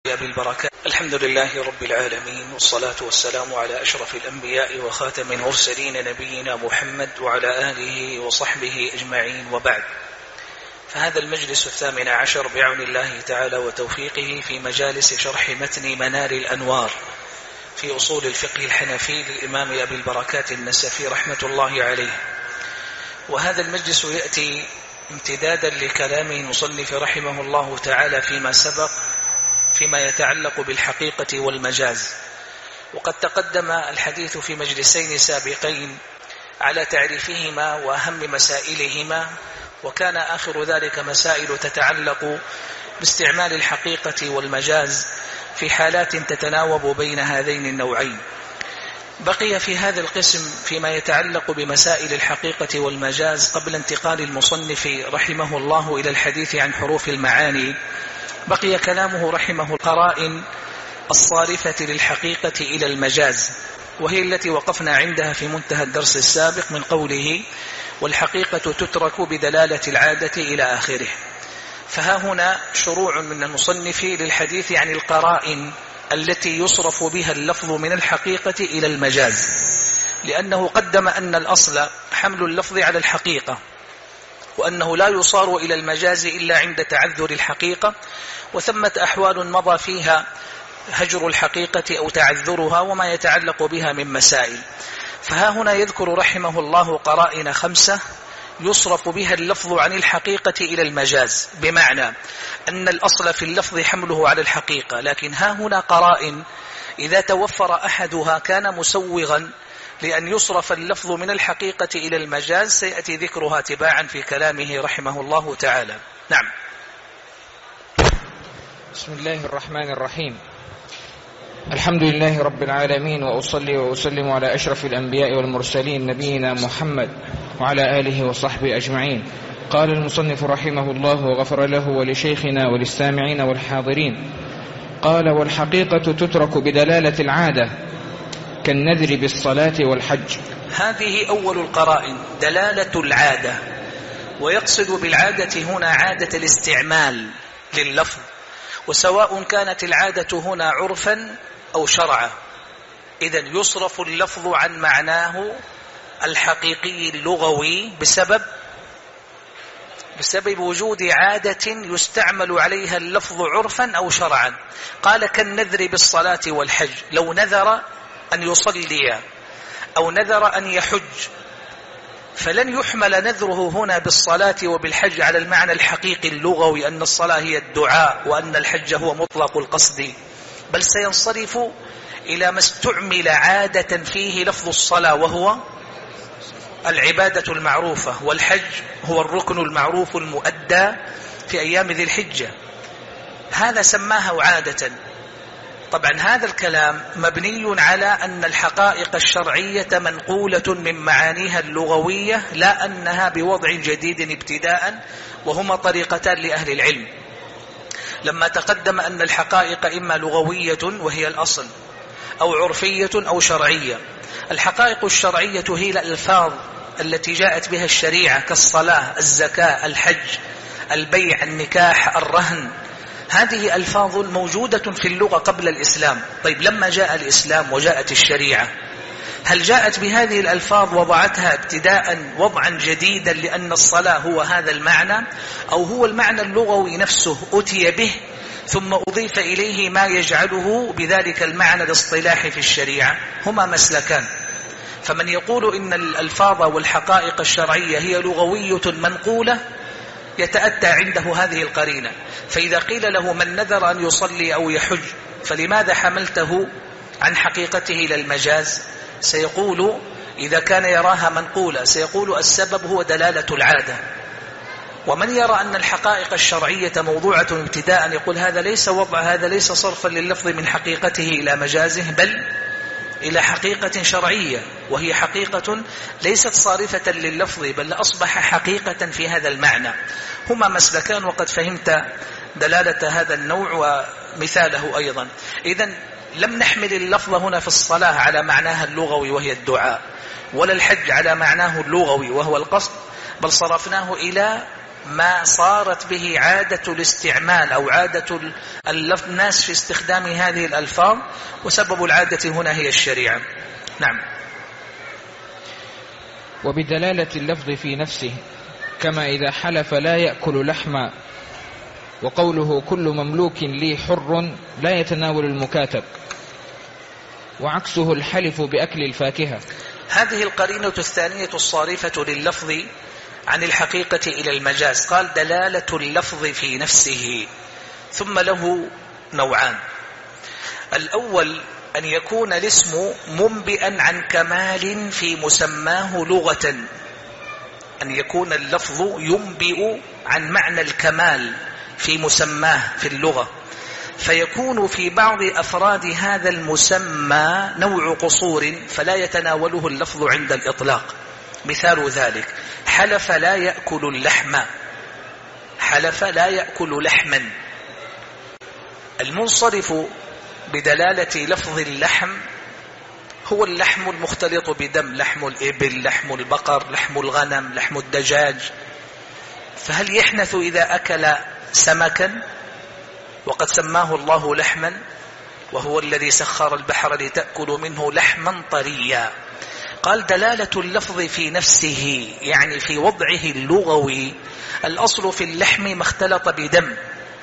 أبي البركات. الحمد لله رب العالمين، والصلاة والسلام على أشرف الأنبياء وخاتم المرسلين نبينا محمد وعلى آله وصحبه أجمعين، وبعد. فهذا المجلس 18 بعون الله تعالى وتوفيقه في مجالس شرح متن منار الأنوار في أصول الفقه الحنفي للإمام أبي البركات النسفي رحمة الله عليه. وهذا المجلس يأتي امتدادا لكلام المصنف رحمه الله تعالى فيما سبق فيما يتعلق بالحقيقة والمجاز. وقد تقدم الحديث في مجلسين سابقين على تعريفهما وأهم مسائلهما، وكان آخر ذلك مسائل تتعلق باستعمال الحقيقة والمجاز في حالات تتناوب بين هذين النوعين. بقي في هذا القسم فيما يتعلق بمسائل الحقيقة والمجاز قبل انتقال المصنف رحمه الله إلى الحديث عن حروف المعاني، بقي كلامه رحمه القرائن الصارفة للحقيقة إلى المجاز، وهي التي وقفنا عندها في منتهى الدرس السابق من قوله والحقيقة تترك بدلالة العادة إلى آخره. فها هنا شروع من المصنف للحديث عن القرائن التي يصرف بها اللفظ من الحقيقة إلى المجاز، لأنه قدم أن الأصل حمل اللفظ على الحقيقة، وأنه لا يصار إلى المجاز إلا عند تعذر الحقيقة، وثمة أحوال مضى فيها هجر الحقيقة أو تعذرها وما يتعلق بها من مسائل. فها هنا يذكر رحمه الله قرائن 5 يصرف بها اللفظ عن الحقيقة إلى المجاز، بمعنى أن الأصل في اللفظ حمله على الحقيقة، لكن ها هنا قرائن إذا توفر أحدها كان مسوغا لأن يصرف اللفظ من الحقيقة إلى المجاز، سيأتي ذكرها تباعا في كلامه رحمه الله تعالى. نعم. بسم الله الرحمن الرحيم. الحمد لله رب العالمين، وأصلي وأسلم على أشرف الأنبياء والمرسلين نبينا محمد وعلى آله وصحبه أجمعين. قال المصنف رحمه الله وغفر له ولشيخنا وللسامعين والحاضرين، قال والحقيقة تترك بدلالة العادة كالنذر بالصلاة والحج. هذه أول القرائن دلالة العادة، ويقصد بالعادة هنا عادة الاستعمال لللفظ، وسواء كانت العادة هنا عرفا أو شرعا، إذن يصرف اللفظ عن معناه الحقيقي اللغوي بسبب وجود عادة يستعمل عليها اللفظ عرفا أو شرعا. قال كالنذر بالصلاة والحج، لو نذر أن يصلي أو نذر أن يحج، فلن يحمل نذره هنا بالصلاة وبالحج على المعنى الحقيقي اللغوي أن الصلاة هي الدعاء وأن الحج هو مطلق القصد، بل سينصرف إلى ما استعمل عادة فيه لفظ الصلاة، وهو العبادة المعروفة، والحج هو الركن المعروف المؤدى في أيام ذي الحجة. هذا سماها عادة. طبعا هذا الكلام مبني على أن الحقائق الشرعية منقولة من معانيها اللغوية، لا أنها بوضع جديد ابتداء، وهما طريقتان لأهل العلم. لما تقدم أن الحقائق إما لغوية وهي الأصل، أو عرفية أو شرعية. الحقائق الشرعية هي الألفاظ التي جاءت بها الشريعة كالصلاة، الزكاة، الحج، البيع، النكاح، الرهن. هذه ألفاظ موجودة في اللغة قبل الإسلام. طيب لما جاء الإسلام وجاءت الشريعة، هل جاءت بهذه الألفاظ وضعتها ابتداء وضعا جديدا لأن الصلاة هو هذا المعنى، أو هو المعنى اللغوي نفسه أتي به ثم أضيف إليه ما يجعله بذلك المعنى الاصطلاحي في الشريعة؟ هما مسلكان. فمن يقول إن الألفاظ والحقائق الشرعية هي لغوية منقولة يتأتى عنده هذه القرينة. فإذا قيل له من نذر أن يصلي أو يحج فلماذا حملته عن حقيقته إلى المجاز؟ سيقول إذا كان يراها منقولة سيقول السبب هو دلالة العادة. ومن يرى أن الحقائق الشرعية موضوعة ابتداء يقول هذا ليس صرفا لللفظ من حقيقته إلى مجازه، بل إلى حقيقة شرعية، وهي حقيقة ليست صارفة لللفظ بل أصبح حقيقة في هذا المعنى. هما مسلكان، وقد فهمت دلالة هذا النوع ومثاله أيضا. إذن لم نحمل اللفظ هنا في الصلاة على معناها اللغوي وهي الدعاء، ولا الحج على معناه اللغوي وهو القصد، بل صرفناه إلى ما صارت به عادة الاستعمال أو عادة الناس في استخدام هذه الألفاظ، وسبب العادة هنا هي الشريعة. نعم. وبدلالة اللفظ في نفسه، كما إذا حلف لا يأكل لحما، وقوله كل مملوك لي حر لا يتناول المكاتب، وعكسه الحلف بأكل الفاكهة. هذه القرينة الثانية الصارفة لللفظ عن الحقيقة إلى المجاز. قال دلالة اللفظ في نفسه، ثم له نوعان. الأول أن يكون الاسم منبئا عن كمال في مسماه لغة، أن يكون اللفظ ينبئ عن معنى الكمال في مسماه في اللغة، فيكون في بعض أفراد هذا المسمى نوع قصور فلا يتناوله اللفظ عند الإطلاق. مثال ذلك حلف لا يأكل اللحم، حلف لا يأكل لحما. المنصرف بدلالة لفظ اللحم هو اللحم المختلط بدم، لحم الإبل، لحم البقر، لحم الغنم، لحم الدجاج. فهل يحنث إذا أكل سمكا وقد سماه الله لحما، وهو الذي سخر البحر لتأكل منه لحما طريا؟ قال دلالة اللفظ في نفسه، يعني في وضعه اللغوي. الأصل في اللحم ما اختلط بدم،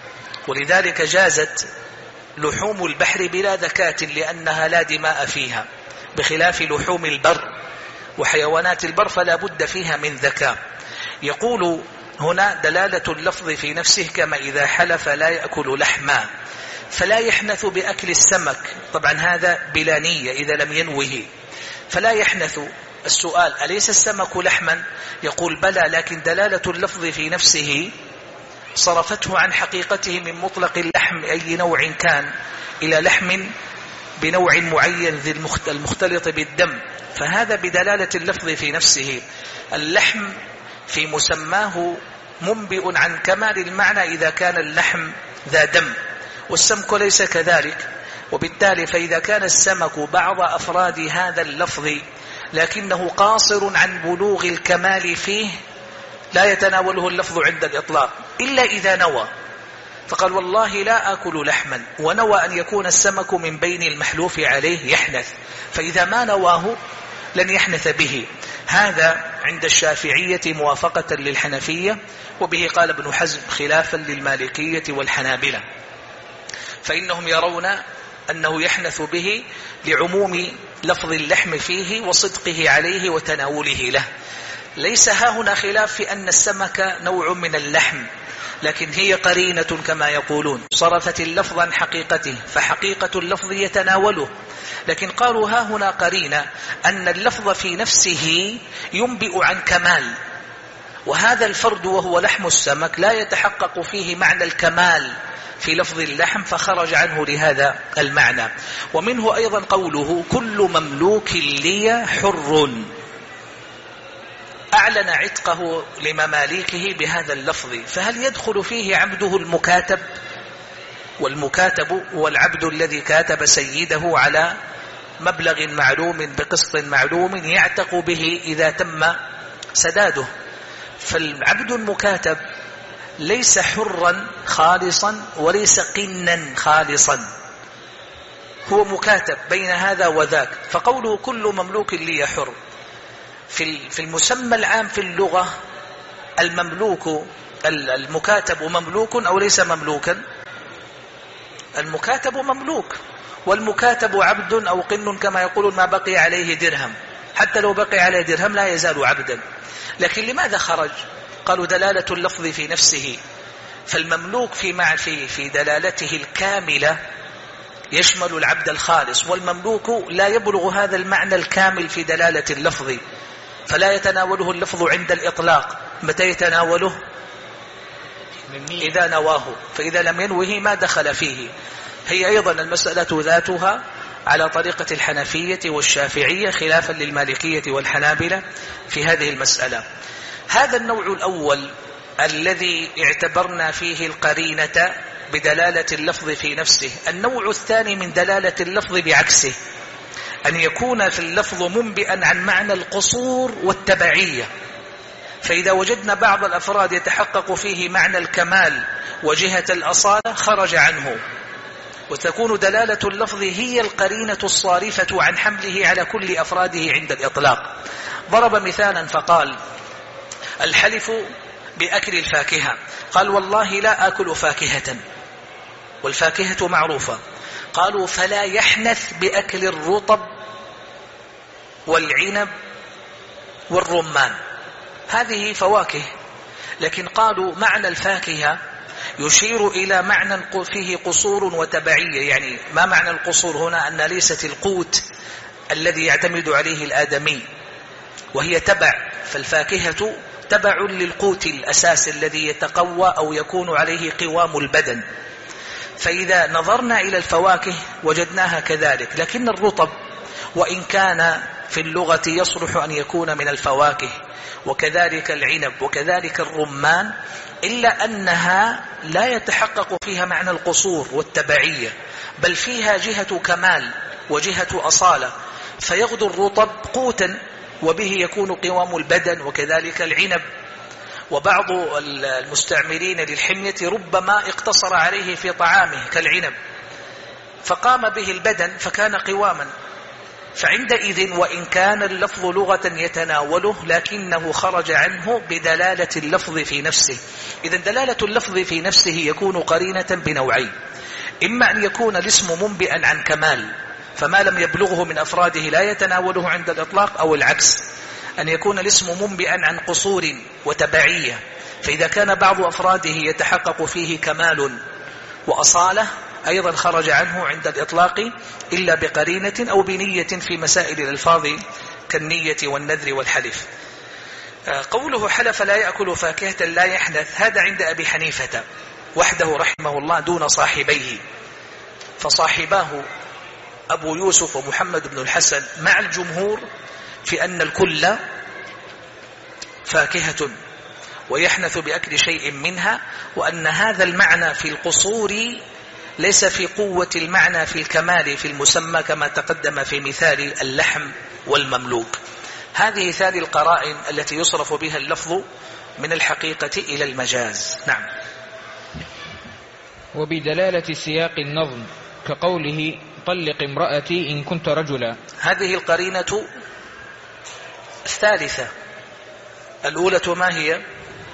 ولذلك جازت لحوم البحر بلا ذكاة لأنها لا دماء فيها، بخلاف لحوم البر وحيوانات البر فلا بد فيها من ذكاء. يقول هنا دلالة اللفظ في نفسه، كما إذا حلف لا يأكل لحما، فلا يحنث بأكل السمك. طبعا هذا بلا نية إذا لم ينوه، فلا يحنث. السؤال أليس السمك لحما؟ يقول بلى، لكن دلالة اللفظ في نفسه صرفته عن حقيقته من مطلق اللحم أي نوع كان إلى لحم بنوع معين ذي المختلط بالدم، فهذا بدلالة اللفظ في نفسه. اللحم في مسماه منبئ عن كمال المعنى إذا كان اللحم ذا دم، والسمك ليس كذلك. وبالتالي فإذا كان السمك بعض أفراد هذا اللفظ لكنه قاصر عن بلوغ الكمال فيه، لا يتناوله اللفظ عند الإطلاق إلا إذا نوى، فقال والله لا أكل لحما، ونوى أن يكون السمك من بين المحلوف عليه يحنث، فإذا ما نواه لن يحنث به. هذا عند الشافعية موافقة للحنفية، وبه قال ابن حزم خلافا للمالكية والحنابلة، فإنهم يرون أنه يحنث به لعموم لفظ اللحم فيه وصدقه عليه وتناوله له. ليس هاهنا خلاف في أن السمك نوع من اللحم، لكن هي قرينة كما يقولون صرفت اللفظ عن حقيقته، فحقيقة اللفظ يتناوله. لكن قالوا هاهنا قرينة أن اللفظ في نفسه ينبئ عن كمال، وهذا الفرد وهو لحم السمك لا يتحقق فيه معنى الكمال في لفظ اللحم، فخرج عنه لهذا المعنى. ومنه أيضا قوله كل مملوك لي حر، أعلن عتقه لمماليكه بهذا اللفظ، فهل يدخل فيه عبده المكاتب؟ والمكاتب هو العبد الذي كاتب سيده على مبلغ معلوم بقسط معلوم يعتق به إذا تم سداده. فالعبد المكاتب ليس حرا خالصا وليس قنا خالصا، هو مكاتب بين هذا وذاك. فقوله كل مملوك لي حر في المسمى العام في اللغة، المملوك المكاتب مملوك أو ليس مملوكا؟ المكاتب مملوك، والمكاتب عبد أو قن كما يقولون ما بقي عليه درهم، حتى لو بقي عليه درهم لا يزال عبدا. لكن لماذا خرج؟ قالوا دلالة اللفظ في نفسه، فالمملوك في دلالته الكاملة يشمل العبد الخالص، والمملوك لا يبلغ هذا المعنى الكامل في دلالة اللفظ، فلا يتناوله اللفظ عند الإطلاق. متى يتناوله؟ إذا نواه، فإذا لم ينوه ما دخل فيه. هي أيضا المسألة ذاتها على طريقة الحنفية والشافعية خلافا للمالكية والحنابلة في هذه المسألة. هذا النوع الأول الذي اعتبرنا فيه القرينة بدلالة اللفظ في نفسه. النوع الثاني من دلالة اللفظ بعكسه، أن يكون في اللفظ منبئا عن معنى القصور والتبعية، فإذا وجدنا بعض الأفراد يتحقق فيه معنى الكمال وجهة الأصالة خرج عنه، وتكون دلالة اللفظ هي القرينة الصارفة عن حمله على كل أفراده عند الإطلاق. ضرب مثالا فقال: الحلف بأكل الفاكهة، قال: والله لا آكل فاكهة، والفاكهة معروفة. قالوا: فلا يحنث بأكل الرطب والعنب والرمان، هذه فواكه. لكن قالوا معنى الفاكهة يشير إلى معنى فيه قصور وتبعية. يعني ما معنى القصور هنا؟ أن ليست القوت الذي يعتمد عليه الآدمي، وهي تبع، فالفاكهة تبع للقوت الأساس الذي يتقوى أو يكون عليه قوام البدن. فإذا نظرنا إلى الفواكه وجدناها كذلك. لكن الرطب وإن كان في اللغة يصلح أن يكون من الفواكه، وكذلك العنب وكذلك الرمان، إلا أنها لا يتحقق فيها معنى القصور والتبعية، بل فيها جهة كمال وجهة أصالة، فيغدو الرطب قوتا وبه يكون قوام البدن، وكذلك العنب. وبعض المستعملين للحمية ربما اقتصر عليه في طعامه كالعنب فقام به البدن فكان قواما. فعندئذ وإن كان اللفظ لغة يتناوله، لكنه خرج عنه بدلالة اللفظ في نفسه. إذن دلالة اللفظ في نفسه يكون قرينة بنوعين: إما أن يكون الاسم منبئا عن كمال فما لم يبلغه من أفراده لا يتناوله عند الإطلاق، أو العكس، أن يكون الاسم منبئا عن قصور وتبعية، فإذا كان بعض أفراده يتحقق فيه كمال وأصالة أيضا خرج عنه عند الإطلاق إلا بقرينة أو بنية في مسائل الألفاظ كالنية والنذر والحلف. قوله حلف لا يأكل فاكهة لا يحنث، هذا عند أبي حنيفة وحده رحمه الله دون صاحبيه، فصاحباه أبو يوسف ومحمد بن الحسن مع الجمهور في أن الكل فاكهة ويحنث بأكل شيء منها، وأن هذا المعنى في القصور ليس في قوة المعنى في الكمال في المسمى كما تقدم في مثال اللحم والمملوك. هذه ثاني القرائن التي يصرف بها اللفظ من الحقيقة إلى المجاز. نعم. وبدلالة سياق النظم كقوله طلق امرأتي إن كنت رجلا، هذه القرينة الثالثة. الأولى ما هي؟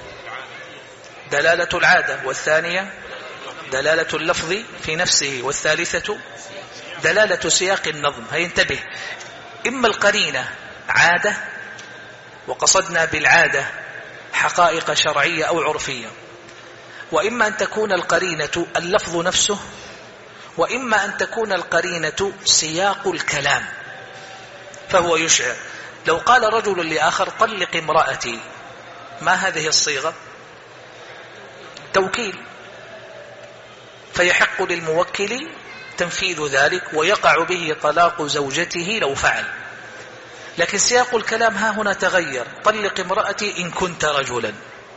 دلالة العادة، والثانية دلالة اللفظ في نفسه، والثالثة دلالة سياق النظم. هينتبه، إما القرينة عادة وقصدنا بالعادة حقائق شرعية أو عرفية، وإما أن تكون القرينة اللفظ نفسه، وإما أن تكون القرينة سياق الكلام. فهو يشعر لو قال رجل لآخر طلق امرأتي، ما هذه الصيغة؟ توكيل، فيحق للموكل تنفيذ ذلك ويقع به طلاق زوجته لو فعل. لكن سياق الكلام ها هنا تغير، طلق امرأتي إن كنت رجلا،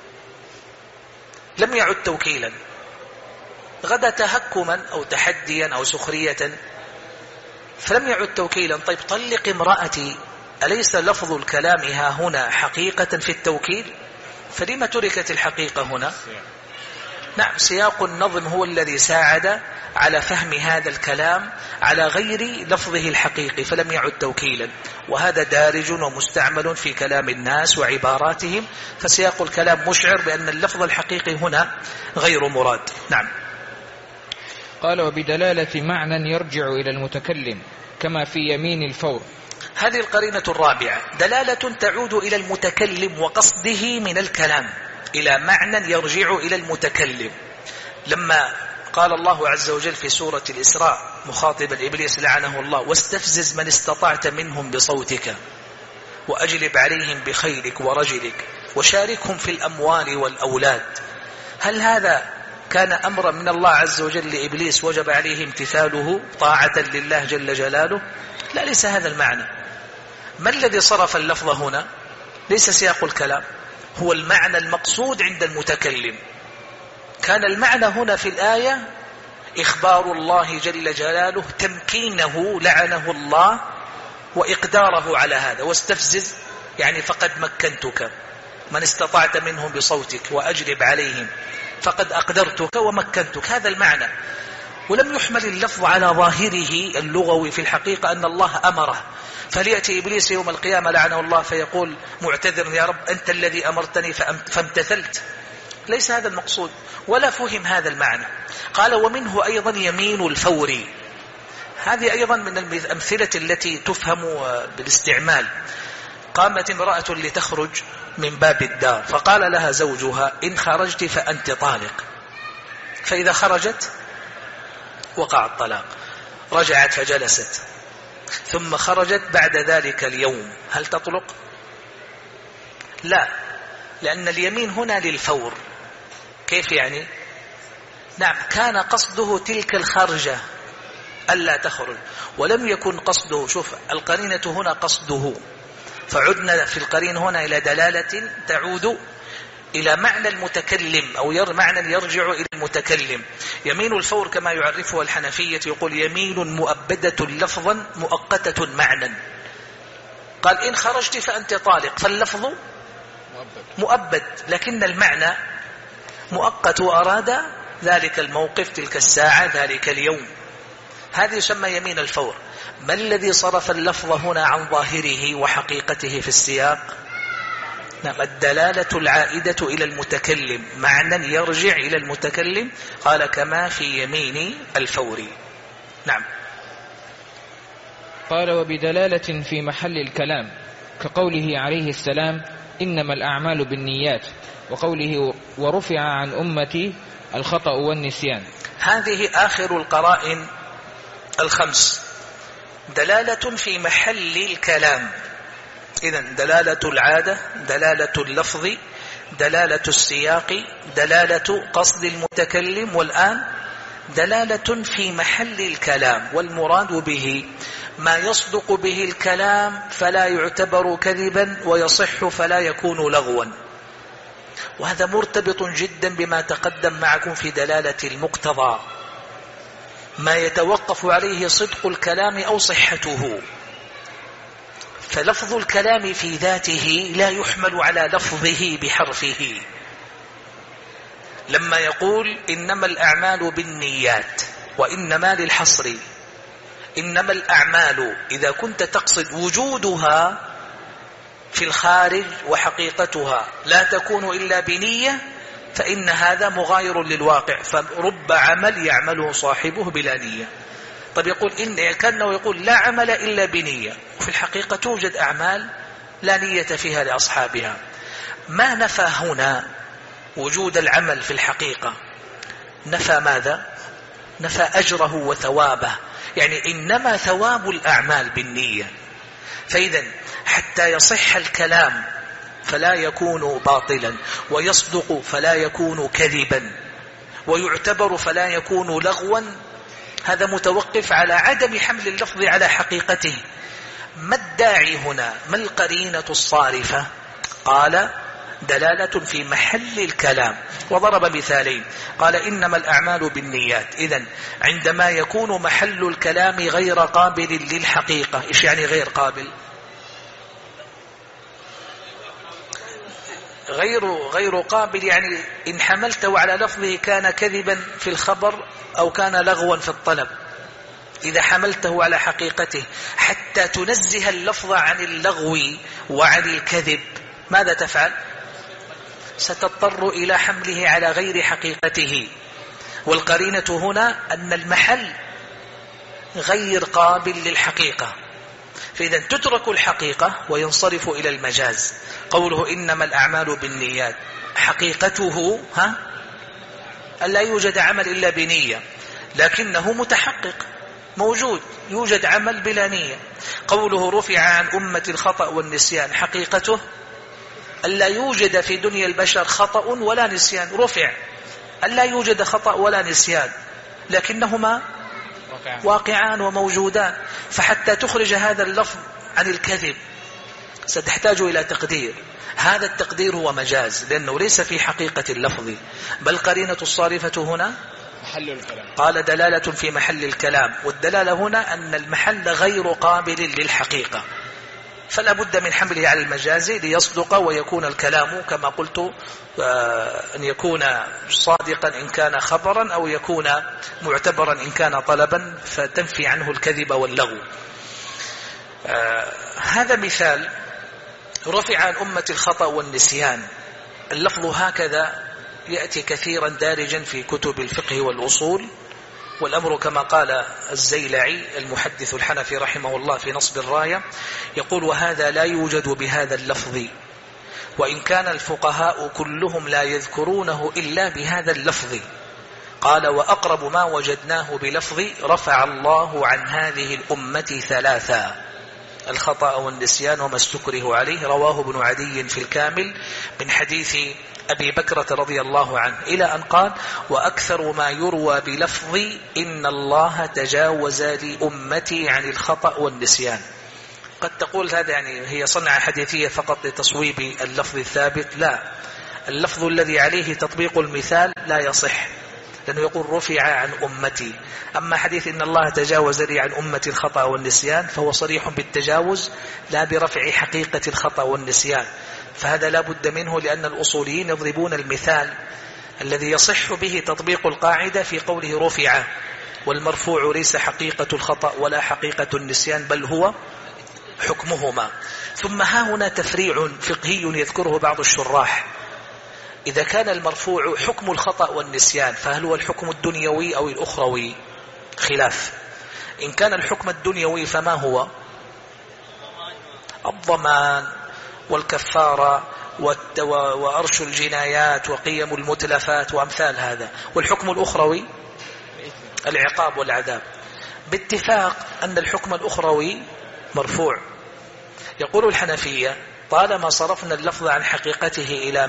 لم يعد توكيلا، غدا تهكما أو تحديا أو سخرية، فلم يعد توكيلا. طيب طلق امرأتي، أليس لفظ الكلام ها هنا حقيقة في التوكيل؟ فلما تركت الحقيقة هنا؟ نعم، سياق النظم هو الذي ساعد على فهم هذا الكلام على غير لفظه الحقيقي، فلم يعد توكيلا، وهذا دارج ومستعمل في كلام الناس وعباراتهم، فسياق الكلام مشعر بأن اللفظ الحقيقي هنا غير مراد. نعم. قال وبدلالة معنى يرجع إلى المتكلم كما في يمين الفور، هذه القرينة الرابعة، دلالة تعود إلى المتكلم وقصده من الكلام، إلى معنى يرجع إلى المتكلم. لما قال الله عز وجل في سورة الإسراء مخاطبا إبليس لعنه الله: واستفزز من استطعت منهم بصوتك وأجلب عليهم بخيلك ورجلك وشاركهم في الأموال والأولاد. هل هذا كان أمرا من الله عز وجل لإبليس وجب عليه امتثاله طاعة لله جل جلاله؟ لا، ليس هذا المعنى. ما الذي صرف اللفظ هنا؟ ليس سياق الكلام، هو المعنى المقصود عند المتكلم. كان المعنى هنا في الآية إخبار الله جل جلاله تمكينه لعنه الله وإقداره على هذا، واستفزز يعني فقد مكنتك، من استطعت منهم بصوتك وأجلب عليهم فقد أقدرتك ومكنتك، هذا المعنى. ولم يحمل اللفظ على ظاهره اللغوي في الحقيقة أن الله أمره، فليأتي إبليس يوم القيامة لعنه الله فيقول معتذر يا رب أنت الذي أمرتني فامتثلت. ليس هذا المقصود ولا فهم هذا المعنى. قال ومنه أيضا يمين الفور، هذه أيضا من الأمثلة التي تفهم بالاستعمال. قامت امرأة لتخرج من باب الدار فقال لها زوجها إن خرجت فأنت طالق، فإذا خرجت وقع الطلاق. رجعت فجلست ثم خرجت بعد ذلك اليوم، هل تطلق؟ لا، لأن اليمين هنا للفور. كيف يعني؟ نعم، كان قصده تلك الخرجة ألا تخرج، ولم يكن قصده. شوف القرينة هنا قصده، فعدنا في القرين هنا إلى دلالة تعود إلى معنى المتكلم أو معنى يرجع إلى المتكلم. يمين الفور كما يعرفها الحنفية يقول يمين مؤبدة لفظا مؤقتة معنى. قال إن خرجت فأنت طالق، فاللفظ مؤبد لكن المعنى مؤقت، وأراد ذلك الموقف تلك الساعة ذلك اليوم. هذه يسمى يمين الفور. ما الذي صرف اللفظ هنا عن ظاهره وحقيقته في السياق؟ نعم، الدلالة العائدة إلى المتكلم، معنى يرجع إلى المتكلم. قال كما في يمين الفور. نعم. قال وبدلالة في محل الكلام كقوله عليه السلام إنما الأعمال بالنيات، وقوله ورفع عن أمتي الخطأ والنسيان. هذه آخر القرائن الخمس، دلالة في محل الكلام. إذن دلالة العادة، دلالة اللفظ، دلالة السياق، دلالة قصد المتكلم، والآن دلالة في محل الكلام. والمراد به ما يصدق به الكلام فلا يعتبر كذبا ويصح فلا يكون لغوا. وهذا مرتبط جدا بما تقدم معكم في دلالة المقتضى، ما يتوقف عليه صدق الكلام أو صحته. فلفظ الكلام في ذاته لا يحمل على لفظه بحرفه. لما يقول إنما الأعمال بالنيات، وإنما للحصر، إنما الأعمال إذا كنت تقصد وجودها في الخارج وحقيقتها لا تكون إلا بنية، فإن هذا مغاير للواقع، فرب عمل يعمله صاحبه بلا نية. طب يقول إن كأنه يقول لا عمل إلا بنية، وفي الحقيقة توجد أعمال لا نية فيها لأصحابها. ما نفى هنا وجود العمل في الحقيقة، نفى ماذا؟ نفى أجره وثوابه، يعني إنما ثواب الأعمال بالنية. فإذا حتى يصح الكلام فلا يكون باطلا، ويصدق فلا يكون كذبا، ويعتبر فلا يكون لغوا، هذا متوقف على عدم حمل اللفظ على حقيقته. ما الداعي هنا؟ ما القرينة الصارفة؟ قال دلالة في محل الكلام، وضرب مثالين. قال إنما الأعمال بالنيات. إذن عندما يكون محل الكلام غير قابل للحقيقة، إيش يعني غير قابل؟ غير قابل، يعني إن حملته على لفظه كان كذبا في الخبر أو كان لغوا في الطلب. إذا حملته على حقيقته حتى تنزه اللفظ عن اللغو وعن الكذب، ماذا تفعل؟ ستضطر إلى حمله على غير حقيقته. والقرينة هنا أن المحل غير قابل للحقيقة، فإذا تترك الحقيقة وينصرف إلى المجاز. قوله إنما الأعمال بالنيات، حقيقته ألا يوجد عمل إلا بنية، لكنه متحقق موجود، يوجد عمل بلا نية. قوله رفع عن أمة الخطأ والنسيان، حقيقته ألا يوجد في دنيا البشر خطأ ولا نسيان. رفع ألا يوجد خطأ ولا نسيان، لكنهما واقعان وموجودان. فحتى تخرج هذا اللفظ عن الكذب ستحتاج إلى تقدير، هذا التقدير هو مجاز لأنه ليس في حقيقة اللفظ. بل قرينة الصارفة هنا محل الكلام. قال دلالة في محل الكلام، والدلالة هنا أن المحل غير قابل للحقيقة. فلا بد من حمله على المجاز ليصدق ويكون الكلام كما قلت أن يكون صادقا إن كان خبرا أو يكون معتبرا إن كان طلبا، فتنفي عنه الكذب واللغو. هذا مثال رفع عن أمة الخطأ والنسيان. اللفظ هكذا يأتي كثيرا دارجا في كتب الفقه والأصول، والأمر كما قال الزيلعي المحدث الحنفي رحمه الله في نصب الراية، يقول: وهذا لا يوجد بهذا اللفظ، وإن كان الفقهاء كلهم لا يذكرونه إلا بهذا اللفظ. قال: وأقرب ما وجدناه بلفظ رفع الله عن هذه الأمة ثلاثا: الخطأ والنسيان وما استكره عليه. رواه ابن عدي في الكامل من حديث أبي بكرة رضي الله عنه، إلى أن قال: وأكثر ما يروى بلفظ إن الله تجاوز لأمتي عن الخطأ والنسيان. قد تقول هذا يعني هي صنعة حديثية فقط لتصويب اللفظ الثابت. لا، اللفظ الذي عليه تطبيق المثال لا يصح، لأنه يقول رفع عن أمتي. أما حديث إن الله تجاوز لي عن أمتي الخطأ والنسيان فهو صريح بالتجاوز لا برفع حقيقة الخطأ والنسيان، فهذا لا بد منه، لأن الأصوليين يضربون المثال الذي يصح به تطبيق القاعدة في قوله رفع، والمرفوع ليس حقيقة الخطأ ولا حقيقة النسيان بل هو حكمهما. ثم ها هنا تفريع فقهي يذكره بعض الشراح: إذا كان المرفوع حكم الخطأ والنسيان فهل هو الحكم الدنيوي أو الأخروي؟ خلاف. إن كان الحكم الدنيوي فما هو؟ الضمان والكفارة وأرش الجنايات وقيم المتلفات وأمثال هذا. والحكم الأخروي العقاب والعذاب. باتفاق أن الحكم الأخروي مرفوع. يقول الحنفية: طالما صرفنا اللفظ عن حقيقته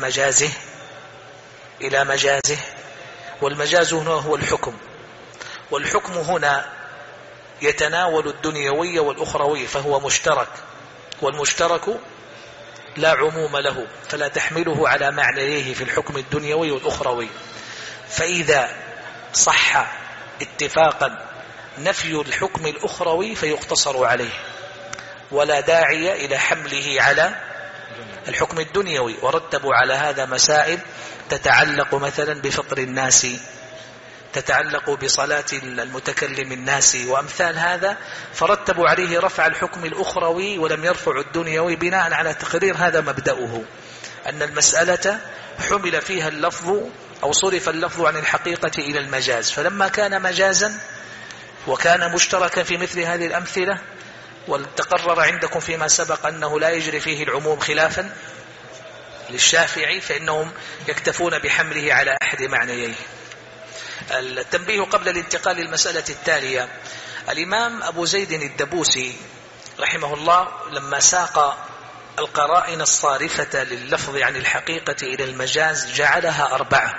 إلى مجازه، والمجاز هنا هو الحكم، والحكم هنا يتناول الدنيوي والأخروي فهو مشترك، والمشترك لا عموم له فلا تحمله على معنيه في الحكم الدنيوي والأخروي. فإذا صح اتفاقا نفي الحكم الأخروي فيقتصر عليه، ولا داعي إلى حمله على الحكم الدنيوي. ورتبوا على هذا مسائل تتعلق مثلا بفطر الناس، تتعلق بصلاة المتكلم الناس وأمثال هذا، فرتبوا عليه رفع الحكم الأخروي ولم يرفع الدنيوي، بناء على تقرير هذا مبدأه، أن المسألة حمل فيها اللفظ أو صرف اللفظ عن الحقيقة إلى المجاز. فلما كان مجازا وكان مشتركا في مثل هذه الأمثلة، وتقرر عندكم فيما سبق أنه لا يجري فيه العموم خلافا للشافعي، فإنهم يكتفون بحمله على أحد معنييه. التنبيه قبل الانتقال للمسألة التالية: الإمام أبو زيد الدبوسي رحمه الله لما ساق القرائن الصارفة لللفظ عن الحقيقة إلى المجاز جعلها 4،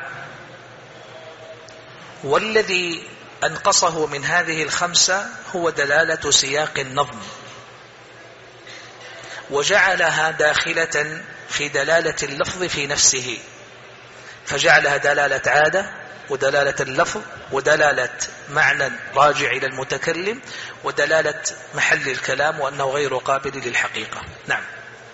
والذي أنقصه من هذه 5 هو دلالة سياق النظم، وجعلها داخلة في دلالة اللفظ في نفسه، فجعلها دلالة عادة ودلالة اللفظ ودلالة معنى راجع إلى المتكلم ودلالة محل الكلام وأنه غير قابل للحقيقة. نعم.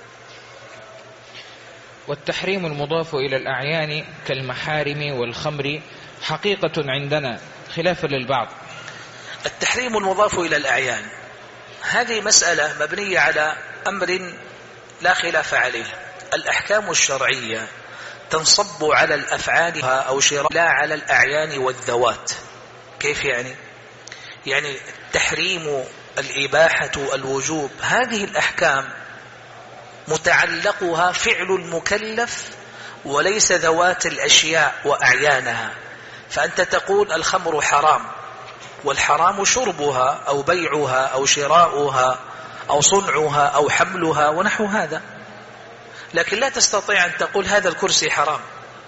والتحريم المضاف إلى الأعيان كالمحارم والخمر حقيقة عندنا خلافا للبعض. التحريم المضاف إلى الأعيان هذه مسألة مبنية على أمر لا خلاف عليه. الأحكام الشرعية تنصب على الأفعال أو شراء لا على الأعيان والذوات. كيف يعني؟ يعني التحريم، الإباحة، الوجوب، هذه الأحكام متعلقها فعل المكلف وليس ذوات الأشياء وأعيانها. فأنت تقول الخمر حرام، والحرام شربها أو بيعها أو شراؤها أو صنعها أو حملها ونحو هذا، لكن لا تستطيع أن تقول هذا الكرسي حرام،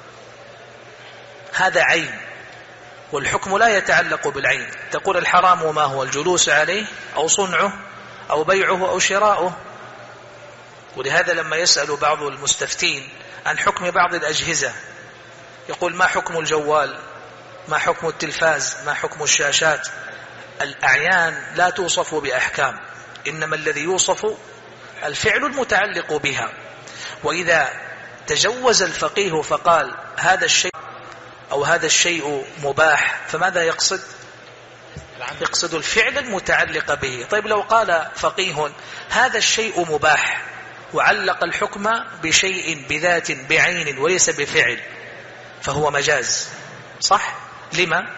هذا عين، والحكم لا يتعلق بالعين. تقول الحرام ما هو؟ الجلوس عليه أو صنعه أو بيعه أو شراؤه. ولهذا لما يسأل بعض المستفتين عن حكم بعض الأجهزة يقول ما حكم الجوال، ما حكم التلفاز، ما حكم الشاشات. الأعيان لا توصف بأحكام، إنما الذي يوصف الفعل المتعلق بها. وإذا تجوز الفقيه فقال هذا الشيء أو هذا الشيء مباح، فماذا يقصد؟ يقصد الفعل المتعلق به. طيب لو قال فقيه هذا الشيء مباح وعلق الحكم بشيء بذات بعين وليس بفعل، فهو مجاز، صح؟ لما؟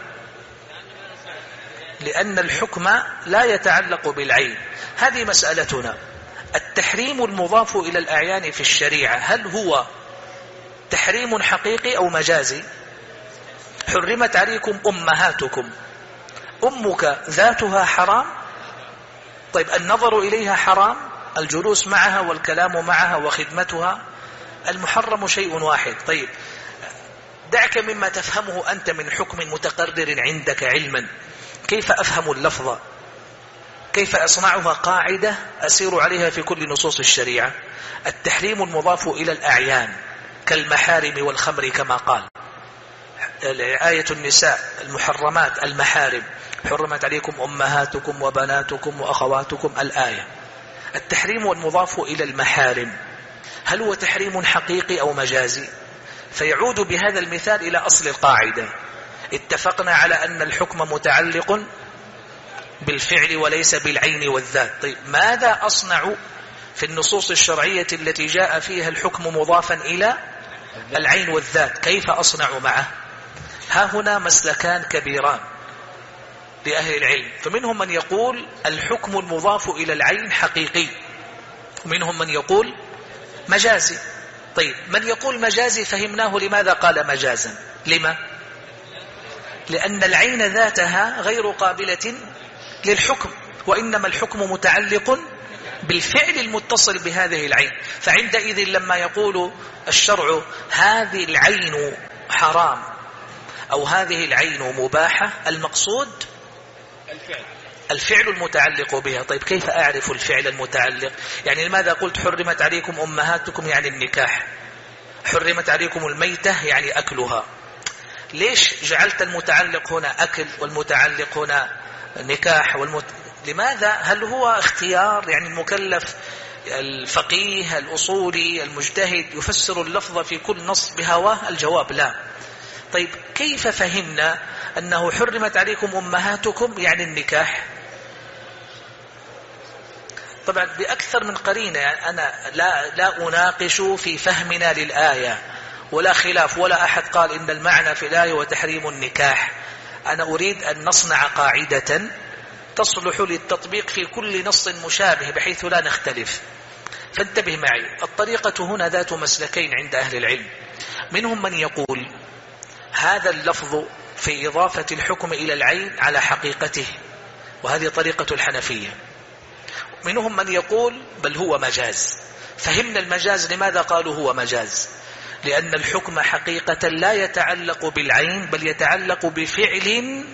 لأن الحكم لا يتعلق بالعين. هذه مسألتنا. التحريم المضاف إلى الأعيان في الشريعة هل هو تحريم حقيقي أو مجازي؟ حرمت عليكم أمهاتكم، أمك ذاتها حرام؟ طيب النظر إليها حرام، الجلوس معها والكلام معها وخدمتها. المحرم شيء واحد. طيب دعك مما تفهمه أنت من حكم متقرر عندك علما، كيف أفهم اللفظ؟ كيف أصنعها قاعدة أسير عليها في كل نصوص الشريعة؟ التحريم المضاف إلى الأعيان كالمحارم والخمر كما قال آية النساء، المحرمات المحارم، حرمت عليكم أمهاتكم وبناتكم وأخواتكم الآية. التحريم المضاف إلى المحارم هل هو تحريم حقيقي أو مجازي؟ فيعود بهذا المثال إلى أصل القاعدة. اتفقنا على أن الحكم متعلق بالفعل وليس بالعين والذات. طيب ماذا أصنع في النصوص الشرعية التي جاء فيها الحكم مضافا إلى العين والذات؟ كيف أصنع معه؟ ها هنا مسلكان كبيران لأهل العلم. فمنهم من يقول الحكم المضاف إلى العين حقيقي، ومنهم من يقول مجازي. طيب من يقول مجازي فهمناه لماذا قال مجازا. لما؟ لأن العين ذاتها غير قابلة للحكم، وإنما الحكم متعلق بالفعل المتصل بهذه العين. فعندئذ لما يقول الشرع هذه العين حرام أو هذه العين مباحة، المقصود الفعل المتعلق بها. طيب كيف أعرف الفعل المتعلق؟ يعني لماذا قلت حرمت عليكم أمهاتكم يعني النكاح، حرمت عليكم الميتة يعني أكلها؟ ليش جعلت المتعلق هنا أكل والمتعلق هنا نكاح لماذا؟ هل هو اختيار؟ يعني المكلف الفقيه الأصولي المجتهد يفسر اللفظ في كل نص بهواه؟ الجواب لا. طيب كيف فهمنا أنه حرمت عليكم أمهاتكم يعني النكاح؟ طبعا بأكثر من قرينة. يعني أنا لا أناقش في فهمنا للآية ولا خلاف، ولا أحد قال إن المعنى في الآية وتحريم النكاح. أنا أريد أن نصنع قاعدة تصلح للتطبيق في كل نص مشابه بحيث لا نختلف. فانتبه معي. الطريقة هنا ذات مسلكين عند أهل العلم. منهم من يقول هذا اللفظ في إضافة الحكم إلى العين على حقيقته، وهذه طريقة الحنفية. منهم من يقول بل هو مجاز. فهمنا المجاز. لماذا قالوا هو مجاز؟ لأن الحكم حقيقة لا يتعلق بالعين، بل يتعلق بفعل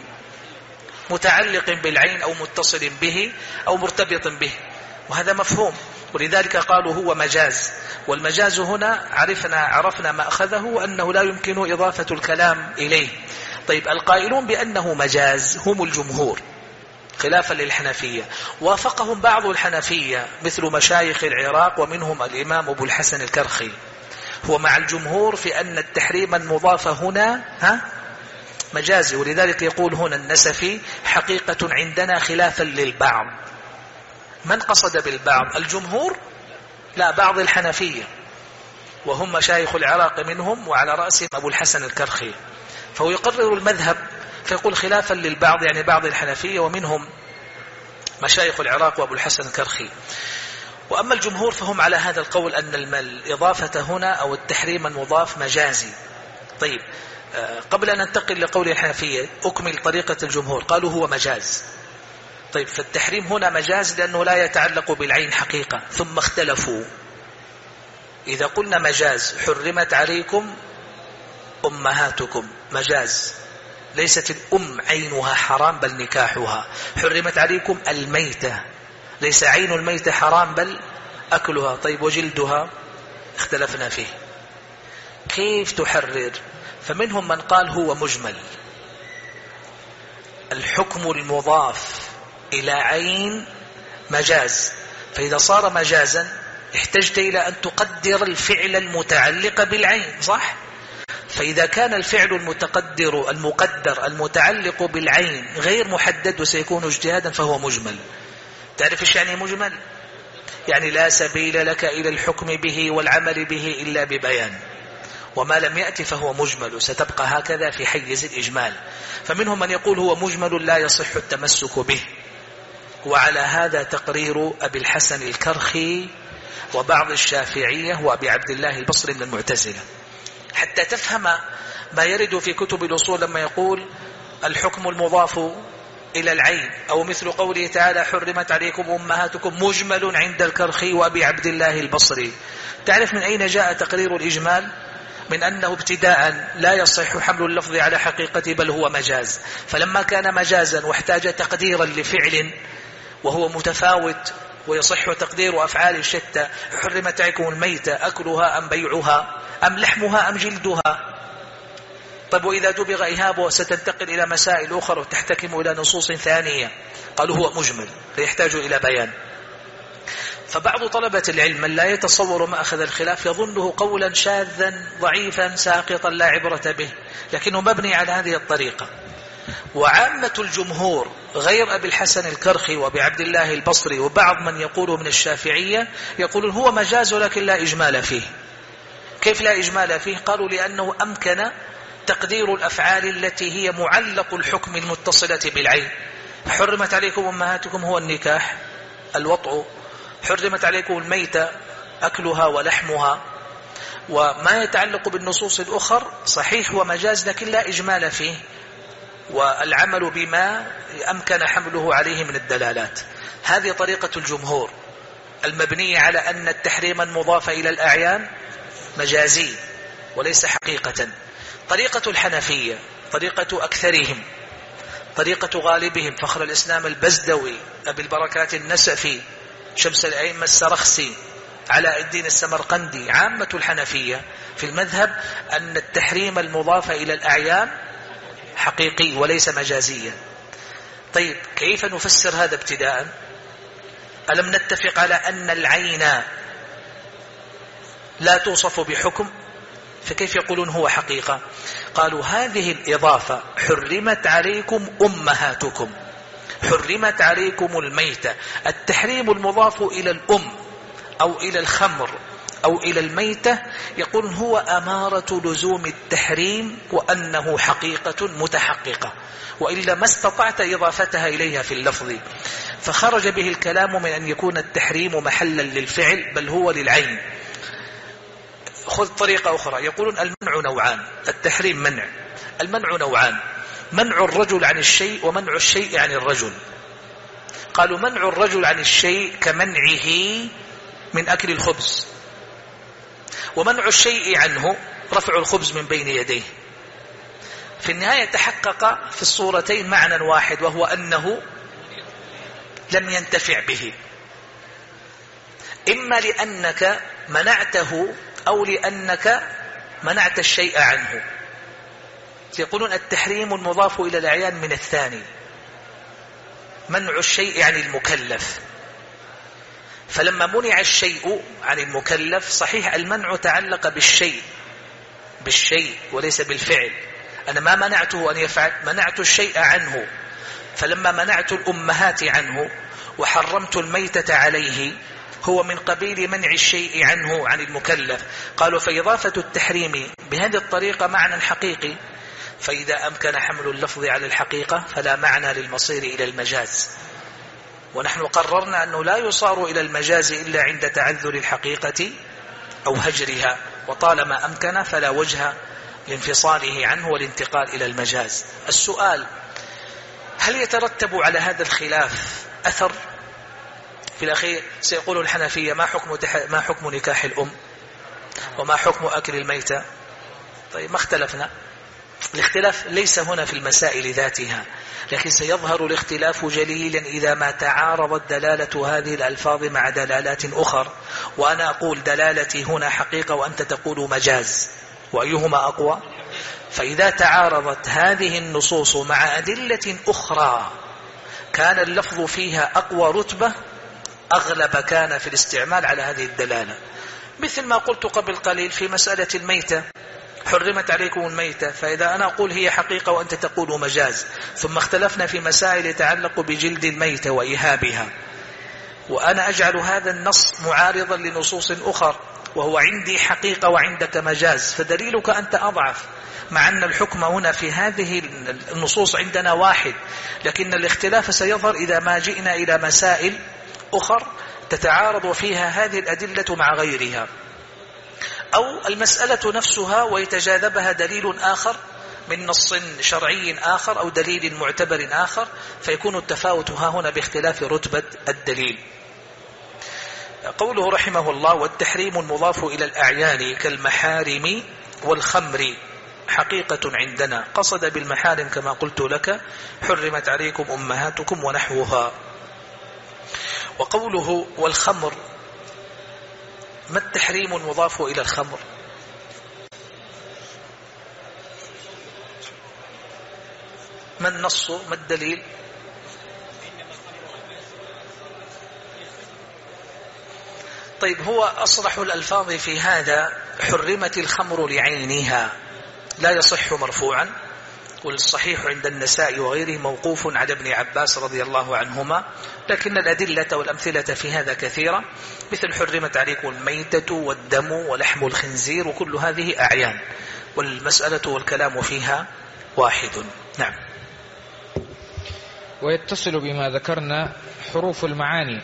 متعلق بالعين أو متصل به أو مرتبط به، وهذا مفهوم. ولذلك قالوا هو مجاز. والمجاز هنا عرفنا ما أخذه، وأنه لا يمكن إضافة الكلام إليه. طيب القائلون بأنه مجاز هم الجمهور خلافا للحنفية. وافقهم بعض الحنفية مثل مشايخ العراق، ومنهم الإمام أبو الحسن الكرخي، هو مع الجمهور في أن التحريم المضاف هنا مجازي. ولذلك يقول هنا النسفي حقيقة عندنا خلافا للبعض. من قصد بالبعض؟ الجمهور؟ لا، بعض الحنفية، وهم مشايخ العراق منهم، وعلى رأسهم أبو الحسن الكرخي. فهو يقرر المذهب فيقول خلافا للبعض، يعني بعض الحنفية ومنهم مشايخ العراق وأبو الحسن الكرخي. وأما الجمهور فهم على هذا القول أن الإضافة هنا أو التحريم المضاف مجازي. طيب قبل أن ننتقل لقول الحنفية أكمل طريقة الجمهور. قالوا هو مجاز. طيب فالتحريم هنا مجاز لأنه لا يتعلق بالعين حقيقة. ثم اختلفوا. إذا قلنا مجاز حرمت عليكم أمهاتكم، مجاز، ليست الأم عينها حرام بل نكاحها. حرمت عليكم الميتة، ليس عين الميتة حرام بل أكلها. طيب وجلدها؟ اختلفنا فيه. كيف تحرر؟ فمنهم من قال هو مجمل، الحكم المضاف إلى عين مجاز، فإذا صار مجازا احتجت إلى أن تقدر الفعل المتعلق بالعين، صح؟ فإذا كان الفعل المقدر المتعلق بالعين غير محدد وسيكون اجتهادا فهو مجمل. تعرف ايش يعني مجمل؟ يعني لا سبيل لك إلى الحكم به والعمل به إلا ببيان، وما لم يأتي فهو مجمل، ستبقى هكذا في حيز الإجمال. فمنهم من يقول هو مجمل لا يصح التمسك به، وعلى هذا تقرير أبي الحسن الكرخي وبعض الشافعية وأبي عبد الله البصري من المعتزلة. حتى تفهم ما يرد في كتب الأصول لما يقول الحكم المضاف إلى العين، أو مثل قوله تعالى حرمت عليكم أمهاتكم، مجمل عند الكرخي وأبي عبد الله البصري. تعرف من أين جاء تقرير الإجمال؟ من أنه ابتداء لا يصح حمل اللفظ على حقيقته بل هو مجاز، فلما كان مجازا واحتاج تقديرا لفعل وهو متفاوت ويصح تقدير أفعال شتى، حرمت عليكم الميتة أكلها أم بيعها أم لحمها أم جلدها. طيب وإذا دبغ إهابه ستنتقل إلى مسائل أخرى وتحتكم إلى نصوص ثانية، قالوا هو مجمل فيحتاج إلى بيان. فبعض طلبة العلم من لا يتصور ما أخذ الخلاف يظنه قولا شاذا ضعيفا ساقطا لا عبرة به، لكنه مبني على هذه الطريقة. وعامة الجمهور غير أبي الحسن الكرخي وأبي عبد الله البصري وبعض من يقول من الشافعية يقولون هو مجاز لكن لا إجمال فيه. كيف لا إجمال فيه؟ قالوا لأنه أمكن تقدير الأفعال التي هي معلق الحكم المتصلة بالعين. حرمت عليكم أمهاتكم هو النكاح الوطء، حرمت عليكم الميتة أكلها ولحمها، وما يتعلق بالنصوص الأخر صحيح ومجاز لكن لا إجمال فيه، والعمل بما أمكن حمله عليه من الدلالات. هذه طريقة الجمهور المبنية على أن التحريم المضاف إلى الأعيان مجازي وليس حقيقة. طريقة الحنفية، طريقة أكثرهم، طريقة غالبهم، فخر الإسلام البزدوي، أبي البركات النسفي، شمس الأئمة السرخسي، علاء الدين السمرقندي، عامة الحنفية في المذهب أن التحريم المضاف إلى الأعيان حقيقي وليس مجازيا. طيب كيف نفسر هذا ابتداء؟ ألم نتفق على أن العين لا توصف بحكم، فكيف يقولون هو حقيقة؟ قالوا هذه الإضافة حرمت عليكم أمهاتكم، حرمت عليكم الميتة، التحريم المضاف إلى الأم أو إلى الخمر أو إلى الميتة يقول هو أمارة لزوم التحريم وأنه حقيقة متحققة، وإلا ما استطعت إضافتها إليها في اللفظ. فخرج به الكلام من أن يكون التحريم محلا للفعل بل هو للعين. خذ طريقة أخرى، يقولون المنع نوعان، التحريم منع، المنع نوعان، منع الرجل عن الشيء ومنع الشيء عن الرجل. قالوا منع الرجل عن الشيء كمنعه من أكل الخبز، ومنع الشيء عنه رفع الخبز من بين يديه. في النهاية تحقق في الصورتين معنى واحد، وهو أنه لم ينتفع به، إما لأنك منعته أو لأنك منعت الشيء عنه. يقولون التحريم المضاف إلى الأعيان من الثاني، منع الشيء عن المكلف. فلما منع الشيء عن المكلف صحيح المنع تعلق بالشيء وليس بالفعل. أنا ما منعته أن يفعل، منعت الشيء عنه. فلما منعت الأمهات عنه وحرمت الميتة عليه هو من قبيل منع الشيء عنه عن المكلف. قالوا فإضافة التحريم بهذه الطريقة معنى حقيقي، فإذا أمكن حمل اللفظ على الحقيقة فلا معنى للمصير إلى المجاز. ونحن قررنا أنه لا يصار إلى المجاز إلا عند تعذر الحقيقة أو هجرها، وطالما أمكن فلا وجه لانفصاله عنه والانتقال إلى المجاز. السؤال: هل يترتب على هذا الخلاف أثر؟ في الأخير سيقول الحنفية ما حكم نكاح الأم وما حكم أكل الميتة؟ طيب ما اختلفنا، الاختلاف ليس هنا في المسائل ذاتها، لكن سيظهر الاختلاف جليلا إذا ما تعارضت دلالة هذه الألفاظ مع دلالات أخر، وأنا أقول دلالتي هنا حقيقة وأنت تقول مجاز، وأيهما أقوى؟ فإذا تعارضت هذه النصوص مع أدلة أخرى كان اللفظ فيها أقوى رتبة أغلب كان في الاستعمال على هذه الدلالة، مثل ما قلت قبل قليل في مسألة الميتة، حرمت عليكم الميتة، فإذا أنا أقول هي حقيقة وأنت تقول مجاز، ثم اختلفنا في مسائل يتعلق بجلد الميتة وإيهابها، وأنا أجعل هذا النص معارضا لنصوص أخر، وهو عندي حقيقة وعندك مجاز، فدليلك أنت أضعف، مع أن الحكم هنا في هذه النصوص عندنا واحد، لكن الاختلاف سيظهر إذا ما جئنا إلى مسائل أخر تتعارض فيها هذه الأدلة مع غيرها، أو المسألة نفسها ويتجاذبها دليل آخر من نص شرعي آخر أو دليل معتبر آخر، فيكون التفاوت ها هنا باختلاف رتبة الدليل. قوله رحمه الله: والتحريم المضاف إلى الأعيان كالمحارم والخمر حقيقة عندنا، قصد بالمحارم كما قلت لك حرمت عليكم أمهاتكم ونحوها. وقوله والخمر، ما التحريم المضاف إلى الخمر؟ ما النص؟ ما الدليل؟ طيب، هو أصرح الألفاظ في هذا: حرمت الخمر لعينها، لا يصح مرفوعا، والصحيح عند النساء وغيره موقوف على ابن عباس رضي الله عنهما، لكن الأدلة والأمثلة في هذا كثيرة، مثل حرمت عليكم الميتة والدم ولحم الخنزير، وكل هذه أعيان، والمسألة والكلام فيها واحد. نعم. ويتصل بما ذكرنا حروف المعاني.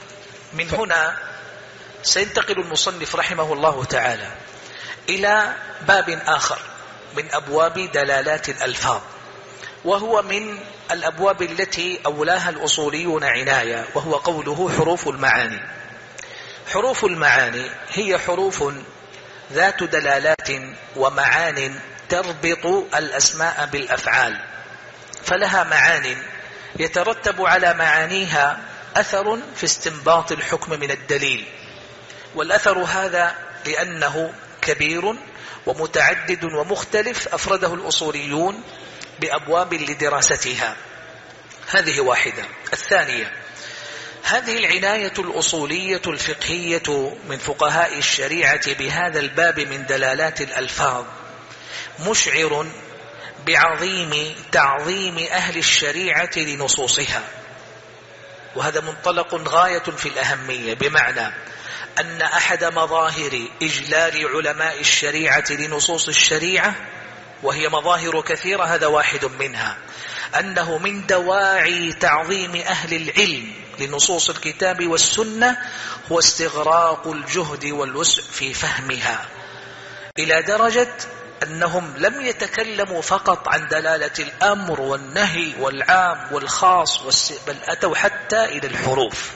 من هنا سينتقل المصنف رحمه الله تعالى إلى باب آخر من أبواب دلالات الألفاظ، وهو من الأبواب التي أولاها الأصوليون عناية، وهو قوله حروف المعاني. حروف المعاني هي حروف ذات دلالات ومعان تربط الأسماء بالأفعال، فلها معان يترتب على معانيها أثر في استنباط الحكم من الدليل، والأثر هذا لأنه كبير ومتعدد ومختلف أفرده الأصوليون بأبواب لدراستها. هذه واحدة. الثانية، هذه العناية الأصولية الفقهية من فقهاء الشريعة بهذا الباب من دلالات الألفاظ مشعر بعظيم تعظيم أهل الشريعة لنصوصها، وهذا منطلق غاية في الأهمية، بمعنى أن أحد مظاهر إجلال علماء الشريعة لنصوص الشريعة، وهي مظاهر كثيرة، هذا واحد منها، أنه من دواعي تعظيم أهل العلم لنصوص الكتاب والسنة هو استغراق الجهد والوسع في فهمها، إلى درجة أنهم لم يتكلموا فقط عن دلالة الأمر والنهي والعام والخاص، بل أتوا حتى إلى الحروف،